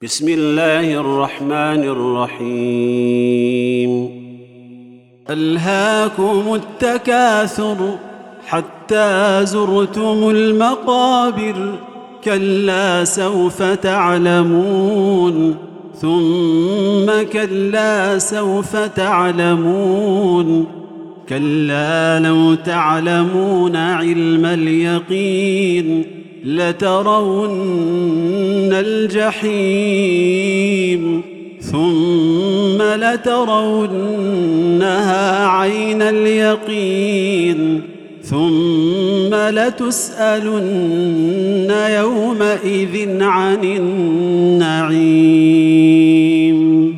بسم الله الرحمن الرحيم. ألهاكم التكاثر حتى زرتم المقابر، كلا سوف تعلمون ثم كلا سوف تعلمون، كلا لو تعلمون علم اليقين لترون الجحيم ثم لترونها عين اليقين ثم لتسألن يومئذ عن النعيم.